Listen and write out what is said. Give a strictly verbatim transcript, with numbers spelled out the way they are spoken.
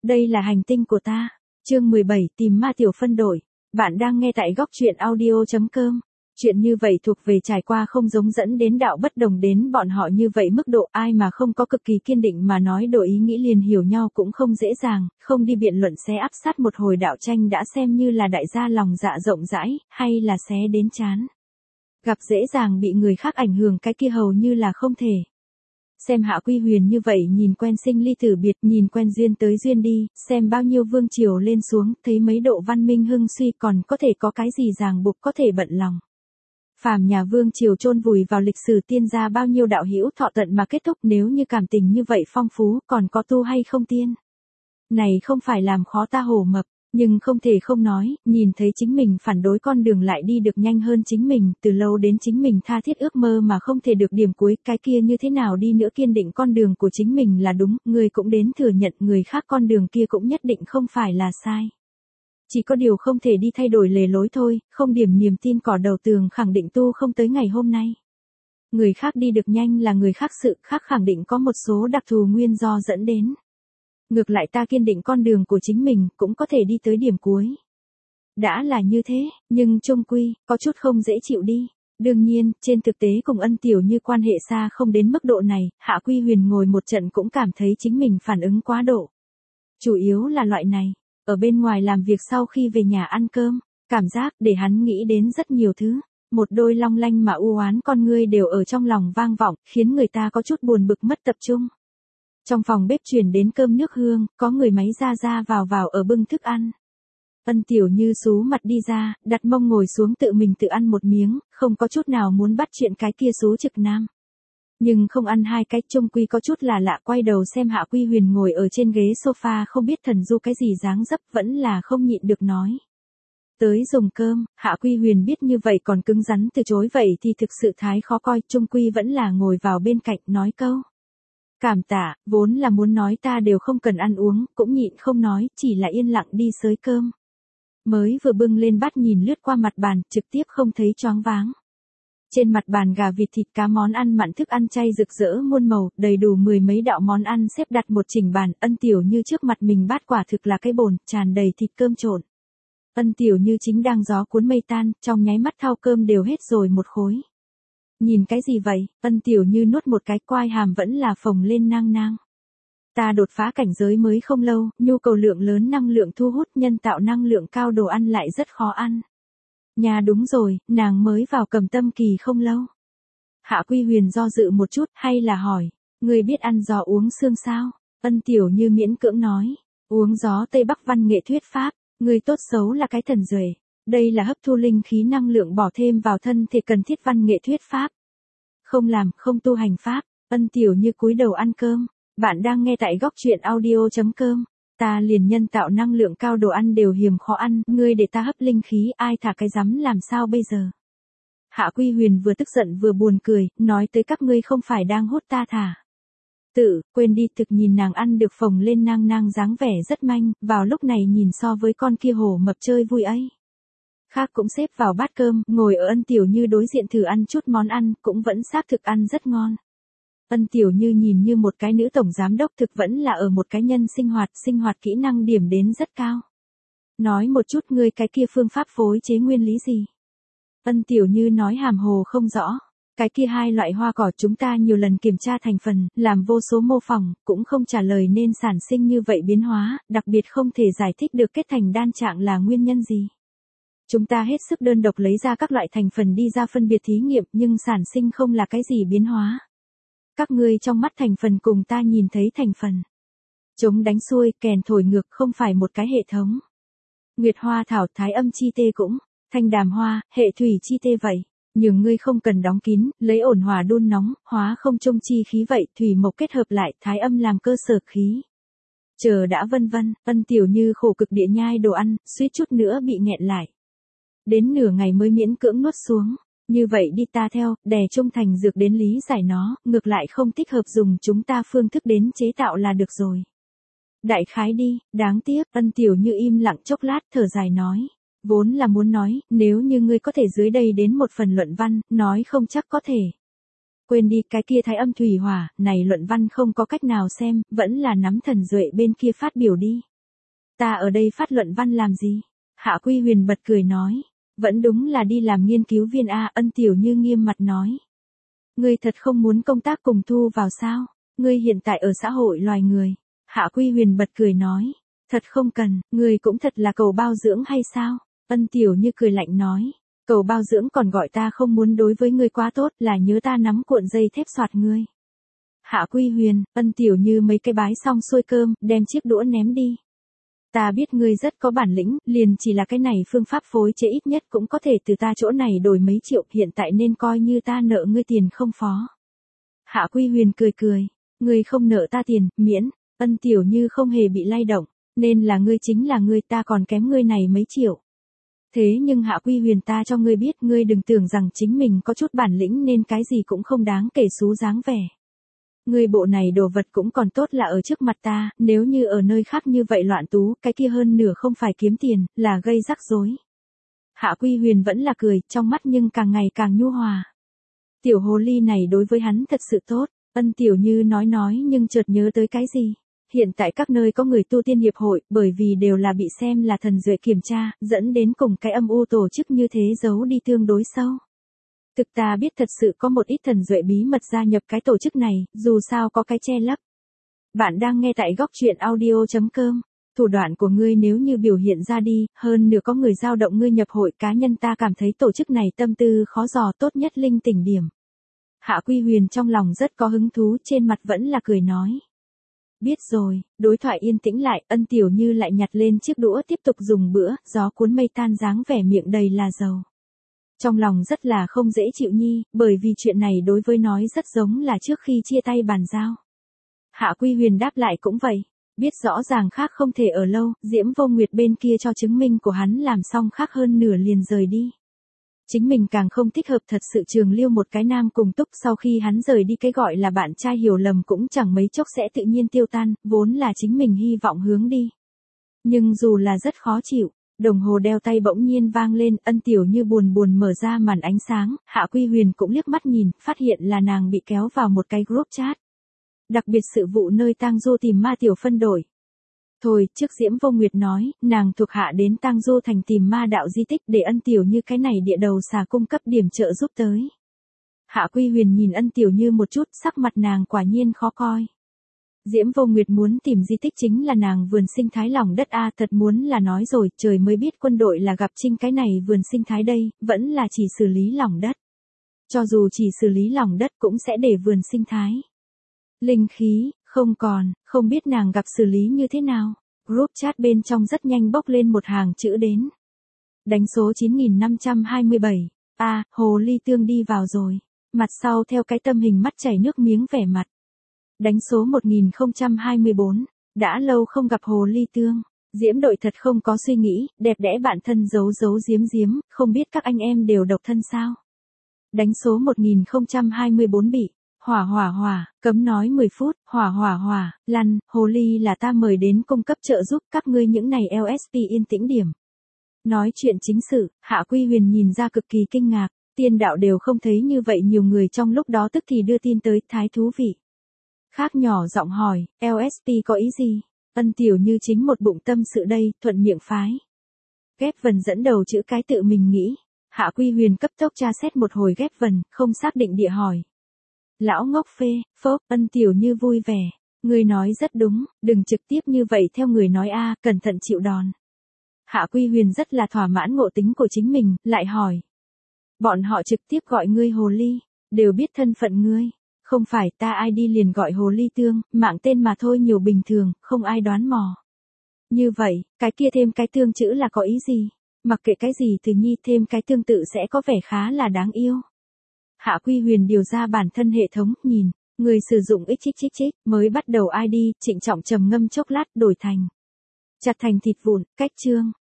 Đây là hành tinh của ta. Chương mười bảy, tìm ma tiểu phân đội. Bạn đang nghe tại góc truyện audio.com. Chuyện như vậy thuộc về trải qua không giống dẫn đến đạo bất đồng đến bọn họ như vậy mức độ ai mà không có cực kỳ kiên định mà nói đổi ý nghĩ liền hiểu nhau cũng không dễ dàng, không đi biện luận xé áp sát một hồi đạo tranh đã xem như là đại gia lòng dạ rộng rãi, hay là xé đến chán. Gặp dễ dàng bị người khác ảnh hưởng cái kia hầu như là không thể. Xem Hạ Quy Huyền như vậy nhìn quen sinh ly tử biệt, nhìn quen duyên tới duyên đi, xem bao nhiêu vương triều lên xuống, thấy mấy độ văn minh hưng suy còn có thể có cái gì ràng buộc có thể bận lòng. Phàm nhà vương triều chôn vùi vào lịch sử tiên gia bao nhiêu đạo hữu thọ tận mà kết thúc nếu như cảm tình như vậy phong phú còn có tu hay không tiên. Này không phải làm khó ta hổ mập. Nhưng không thể không nói, nhìn thấy chính mình phản đối con đường lại đi được nhanh hơn chính mình, từ lâu đến chính mình tha thiết ước mơ mà không thể được điểm cuối, cái kia như thế nào đi nữa kiên định con đường của chính mình là đúng, người cũng đến thừa nhận người khác con đường kia cũng nhất định không phải là sai. Chỉ có điều không thể đi thay đổi lề lối thôi, không điểm niềm tin cỏ đầu tường khẳng định tu không tới ngày hôm nay. Người khác đi được nhanh là người khác sự khác khẳng định có một số đặc thù nguyên do dẫn đến. Ngược lại ta kiên định con đường của chính mình, cũng có thể đi tới điểm cuối. Đã là như thế, nhưng chung quy, có chút không dễ chịu đi. Đương nhiên, trên thực tế cùng Ân Tiểu Như quan hệ xa không đến mức độ này, Hạ Quy Huyền ngồi một trận cũng cảm thấy chính mình phản ứng quá độ. Chủ yếu là loại này, ở bên ngoài làm việc sau khi về nhà ăn cơm, cảm giác để hắn nghĩ đến rất nhiều thứ. Một đôi long lanh mà u oán con ngươi đều ở trong lòng vang vọng, khiến người ta có chút buồn bực mất tập trung. Trong phòng bếp truyền đến cơm nước hương, có người máy ra ra vào vào ở bưng thức ăn. Ân Tiểu Như sú mặt đi ra, đặt mông ngồi xuống tự mình tự ăn một miếng, không có chút nào muốn bắt chuyện cái kia xú trực nam. Nhưng không ăn hai cái chung quy có chút là lạ quay đầu xem Hạ Quy Huyền ngồi ở trên ghế sofa không biết thần du cái gì dáng dấp vẫn là không nhịn được nói. Tới dùng cơm, Hạ Quy Huyền biết như vậy còn cứng rắn từ chối vậy thì thực sự thái khó coi, chung quy vẫn là ngồi vào bên cạnh nói câu. Cảm tạ, vốn là muốn nói ta đều không cần ăn uống, cũng nhịn không nói, chỉ là yên lặng đi xới cơm. Mới vừa bưng lên bát nhìn lướt qua mặt bàn, trực tiếp không thấy choáng váng. Trên mặt bàn gà vịt thịt cá món ăn mặn thức ăn chay rực rỡ muôn màu, đầy đủ mười mấy đạo món ăn xếp đặt một chỉnh bàn, Ân Tiểu Như trước mặt mình bát quả thực là cái bồn, tràn đầy thịt cơm trộn. Ân Tiểu Như chính đang gió cuốn mây tan, trong nháy mắt thao cơm đều hết rồi một khối. Nhìn cái gì vậy, Ân Tiểu Như nuốt một cái quai hàm vẫn là phồng lên nang nang. Ta đột phá cảnh giới mới không lâu, nhu cầu lượng lớn năng lượng thu hút nhân tạo năng lượng cao đồ ăn lại rất khó ăn. Nhà đúng rồi, nàng mới vào Cầm Tâm kỳ không lâu. Hạ Quy Huyền do dự một chút hay là hỏi, người biết ăn gió uống xương sao? Ân Tiểu Như miễn cưỡng nói, uống gió Tây Bắc văn nghệ thuyết pháp, người tốt xấu là cái thần duệ. Đây là hấp thu linh khí năng lượng bỏ thêm vào thân thể cần thiết văn nghệ thuyết pháp. Không làm, không tu hành pháp, Ân Tiểu Như cúi đầu ăn cơm. Bạn đang nghe tại góc truyện audio.com. Ta liền nhân tạo năng lượng cao đồ ăn đều hiếm khó ăn, ngươi để ta hấp linh khí ai thả cái rắm làm sao bây giờ. Hạ Quy Huyền vừa tức giận vừa buồn cười, nói tới các ngươi không phải đang hốt ta thả. Tự, quên đi thực nhìn nàng ăn được phồng lên nang nang dáng vẻ rất manh, vào lúc này nhìn so với con kia hổ mập chơi vui ấy. Khác cũng xếp vào bát cơm, ngồi ở Ân Tiểu Như đối diện thử ăn chút món ăn, cũng vẫn xác thực ăn rất ngon. Ân Tiểu Như nhìn như một cái nữ tổng giám đốc thực vẫn là ở một cái nhân sinh hoạt, sinh hoạt kỹ năng điểm đến rất cao. Nói một chút ngươi cái kia phương pháp phối chế nguyên lý gì? Ân Tiểu Như nói hàm hồ không rõ. Cái kia hai loại hoa cỏ chúng ta nhiều lần kiểm tra thành phần, làm vô số mô phỏng, cũng không trả lời nên sản sinh như vậy biến hóa, đặc biệt không thể giải thích được kết thành đan trạng là nguyên nhân gì. Chúng ta hết sức đơn độc lấy ra các loại thành phần đi ra phân biệt thí nghiệm nhưng sản sinh không là cái gì biến hóa. Các ngươi trong mắt thành phần cùng ta nhìn thấy thành phần. Chống đánh xuôi, kèn thổi ngược không phải một cái hệ thống. Nguyệt hoa thảo thái âm chi tê cũng, thanh đàm hoa, hệ thủy chi tê vậy. Nhưng ngươi không cần đóng kín, lấy ổn hòa đun nóng, hóa không trung chi khí vậy, thủy mộc kết hợp lại, thái âm làm cơ sở khí. Chờ đã vân vân, Ân Tiểu Như khổ cực địa nhai đồ ăn, suýt chút nữa bị nghẹn lại. Đến nửa ngày mới miễn cưỡng nuốt xuống. Như vậy đi ta theo, đè trung thành dược đến lý giải nó, ngược lại không thích hợp dùng chúng ta phương thức đến chế tạo là được rồi. Đại khái đi, đáng tiếc, Ân Tiểu Như im lặng chốc lát thở dài nói. Vốn là muốn nói, nếu như ngươi có thể dưới đây đến một phần luận văn, nói không chắc có thể. Quên đi cái kia thái âm thủy hỏa, này luận văn không có cách nào xem, vẫn là nắm thần duệ bên kia phát biểu đi. Ta ở đây phát luận văn làm gì? Hạ Quy Huyền bật cười nói. Vẫn đúng là đi làm nghiên cứu viên a. Ân Tiểu Như nghiêm mặt nói. Ngươi thật không muốn công tác cùng Thu vào sao? Ngươi hiện tại ở xã hội loài người. Hạ Quy Huyền bật cười nói. Thật không cần, ngươi cũng thật là cầu bao dưỡng hay sao? Ân Tiểu Như cười lạnh nói. Cầu bao dưỡng còn gọi ta không muốn đối với ngươi quá tốt là nhớ ta nắm cuộn dây thép soạt ngươi. Hạ Quy Huyền, Ân Tiểu Như mấy cái bái xong xuôi cơm, đem chiếc đũa ném đi. Ta biết ngươi rất có bản lĩnh, liền chỉ là cái này phương pháp phối chế ít nhất cũng có thể từ ta chỗ này đổi mấy triệu, hiện tại nên coi như ta nợ ngươi tiền không phó. Hạ Quy Huyền cười cười, ngươi không nợ ta tiền, miễn. Ân Tiểu Như không hề bị lay động, nên là ngươi chính là ngươi, ta còn kém ngươi này mấy triệu. Thế nhưng Hạ Quy Huyền, ta cho ngươi biết, ngươi đừng tưởng rằng chính mình có chút bản lĩnh nên cái gì cũng không đáng kể xú dáng vẻ. Ngươi bộ này đồ vật cũng còn tốt là ở trước mặt ta, nếu như ở nơi khác như vậy loạn tú, cái kia hơn nửa không phải kiếm tiền, là gây rắc rối. Hạ Quy Huyền vẫn là cười, trong mắt nhưng càng ngày càng nhu hòa. Tiểu hồ ly này đối với hắn thật sự tốt. Ân Tiểu Như nói nói nhưng chợt nhớ tới cái gì. Hiện tại các nơi có người tu tiên hiệp hội, bởi vì đều là bị xem là thần duệ kiểm tra, dẫn đến cùng cái âm u tổ chức như thế giấu đi tương đối sâu. Thực ta biết thật sự có một ít thần duệ bí mật gia nhập cái tổ chức này, dù sao có cái che lấp. Bạn đang nghe tại góc truyện audio chấm com. Thủ đoạn của ngươi nếu như biểu hiện ra đi, hơn nửa có người giao động ngươi nhập hội, cá nhân ta cảm thấy tổ chức này tâm tư khó dò, tốt nhất linh tỉnh điểm. Hạ Quy Huyền trong lòng rất có hứng thú, trên mặt vẫn là cười nói. Biết rồi. Đối thoại yên tĩnh lại, Ân Tiểu Như lại nhặt lên chiếc đũa tiếp tục dùng bữa, gió cuốn mây tan dáng vẻ miệng đầy là dầu. Trong lòng rất là không dễ chịu nhi, bởi vì chuyện này đối với nói rất giống là trước khi chia tay bàn giao. Hạ Quy Huyền đáp lại cũng vậy, biết rõ ràng khác không thể ở lâu, Diễm Vô Nguyệt bên kia cho chứng minh của hắn làm xong khác hơn nửa liền rời đi. Chính mình càng không thích hợp thật sự trường lưu một cái nam cùng túc, sau khi hắn rời đi cái gọi là bạn trai hiểu lầm cũng chẳng mấy chốc sẽ tự nhiên tiêu tan, vốn là chính mình hy vọng hướng đi. Nhưng dù là rất khó chịu, đồng hồ đeo tay bỗng nhiên vang lên, Ân Tiểu Như buồn buồn mở ra màn ánh sáng, Hạ Quy Huyền cũng liếc mắt nhìn, phát hiện là nàng bị kéo vào một cái group chat. Đặc biệt sự vụ nơi Tang Du tìm ma tiểu phân đội. Thôi, trước Diễm Vô Nguyệt nói, nàng thuộc hạ đến Tang Du thành tìm ma đạo di tích để Ân Tiểu Như cái này địa đầu xà cung cấp điểm trợ giúp tới. Hạ Quy Huyền nhìn Ân Tiểu Như một chút, sắc mặt nàng quả nhiên khó coi. Diễm Vô Nguyệt muốn tìm di tích chính là nàng vườn sinh thái lòng đất a, thật muốn là nói rồi, trời mới biết quân đội là gặp trinh cái này vườn sinh thái đây, vẫn là chỉ xử lý lòng đất. Cho dù chỉ xử lý lòng đất cũng sẽ để vườn sinh thái. Linh khí, không còn, không biết nàng gặp xử lý như thế nào. Group chat bên trong rất nhanh bốc lên một hàng chữ đến. Đánh số chín nghìn năm trăm hai mươi bảy. A, à, hồ ly tương đi vào rồi. Mặt sau theo cái tâm hình mắt chảy nước miếng vẻ mặt. Đánh số một nghìn không trăm hai mươi bốn. Đã lâu không gặp hồ ly tương. Diễm đội thật không có suy nghĩ, đẹp đẽ bạn thân giấu giấu giếm giếm, không biết các anh em đều độc thân sao. Đánh số một nghìn không trăm hai mươi bốn bị. Hỏa hỏa hỏa, cấm nói mười phút, hỏa hỏa hỏa, lăn, hồ ly là ta mời đến cung cấp trợ giúp các ngươi những này lờ ét pê yên tĩnh điểm. Nói chuyện chính sự, Hạ Quy Huyền nhìn ra cực kỳ kinh ngạc, tiên đạo đều không thấy như vậy nhiều người trong lúc đó tức thì đưa tin tới, thái thú vị. Khác nhỏ giọng hỏi, lờ ét pê có ý gì? Ân Tiểu Như chính một bụng tâm sự đây, thuận miệng phái. Ghép vần dẫn đầu chữ cái tự mình nghĩ, Hạ Quy Huyền cấp tốc tra xét một hồi ghép vần, không xác định địa hỏi. Lão ngốc phê, phốp, Ân Tiểu Như vui vẻ. Người nói rất đúng, đừng trực tiếp như vậy theo người nói a, cẩn thận chịu đòn. Hạ Quy Huyền rất là thỏa mãn ngộ tính của chính mình, lại hỏi. Bọn họ trực tiếp gọi ngươi hồ ly, đều biết thân phận ngươi. Không phải ta ai đi liền gọi hồ ly tương, mạng tên mà thôi, nhiều bình thường, không ai đoán mò. Như vậy, cái kia thêm cái tương chữ là có ý gì? Mặc kệ cái gì từ nhi thêm cái tương tự sẽ có vẻ khá là đáng yêu. Hạ Quy Huyền điều ra bản thân hệ thống, nhìn, người sử dụng x x x mới bắt đầu i đê, trịnh trọng trầm ngâm chốc lát, đổi thành. Chặt thành thịt vụn, cách chương.